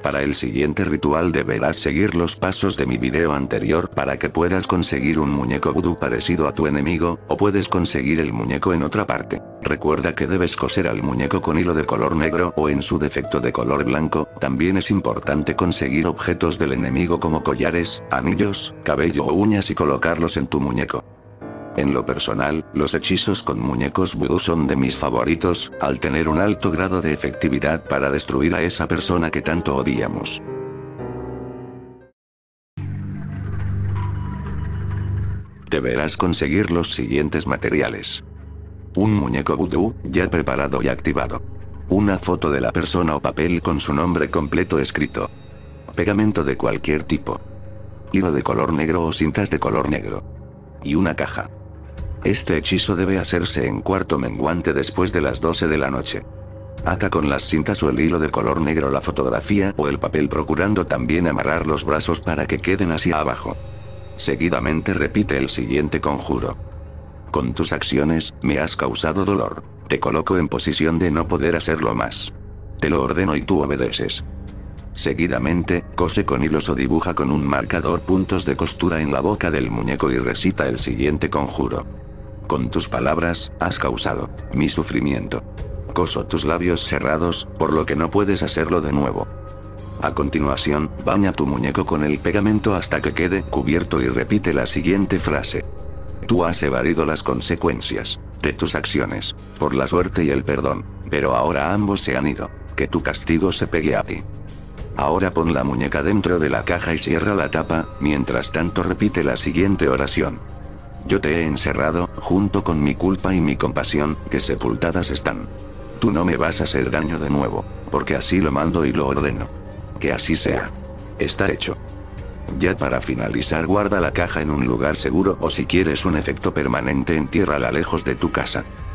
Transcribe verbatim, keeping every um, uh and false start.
Para el siguiente ritual deberás seguir los pasos de mi video anterior para que puedas conseguir un muñeco vudú parecido a tu enemigo, o puedes conseguir el muñeco en otra parte. Recuerda que debes coser al muñeco con hilo de color negro o en su defecto de color blanco. También es importante conseguir objetos del enemigo como collares, anillos, cabello o uñas y colocarlos en tu muñeco. En lo personal, los hechizos con muñecos vudú son de mis favoritos, al tener un alto grado de efectividad para destruir a esa persona que tanto odiamos. Deberás conseguir los siguientes materiales. Un muñeco vudú, ya preparado y activado. Una foto de la persona o papel con su nombre completo escrito. Pegamento de cualquier tipo. Hilo de color negro o cintas de color negro. Y una caja. Este hechizo debe hacerse en cuarto menguante después de las doce de la noche. Ata con las cintas o el hilo de color negro la fotografía o el papel, procurando también amarrar los brazos para que queden hacia abajo. Seguidamente repite el siguiente conjuro. Con tus acciones, me has causado dolor. Te coloco en posición de no poder hacerlo más. Te lo ordeno y tú obedeces. Seguidamente, cose con hilos o dibuja con un marcador puntos de costura en la boca del muñeco y recita el siguiente conjuro. Con tus palabras, has causado mi sufrimiento. Coso tus labios cerrados, por lo que no puedes hacerlo de nuevo. A continuación, baña tu muñeco con el pegamento hasta que quede cubierto y repite la siguiente frase. Tú has evadido las consecuencias de tus acciones, por la suerte y el perdón, pero ahora ambos se han ido. Que tu castigo se pegue a ti. Ahora pon la muñeca dentro de la caja y cierra la tapa, mientras tanto repite la siguiente oración. Yo te he encerrado, junto con mi culpa y mi compasión, que sepultadas están. Tú no me vas a hacer daño de nuevo, porque así lo mando y lo ordeno. Que así sea. Está hecho. Ya para finalizar, guarda la caja en un lugar seguro o si quieres un efecto permanente entiérrala lejos de tu casa.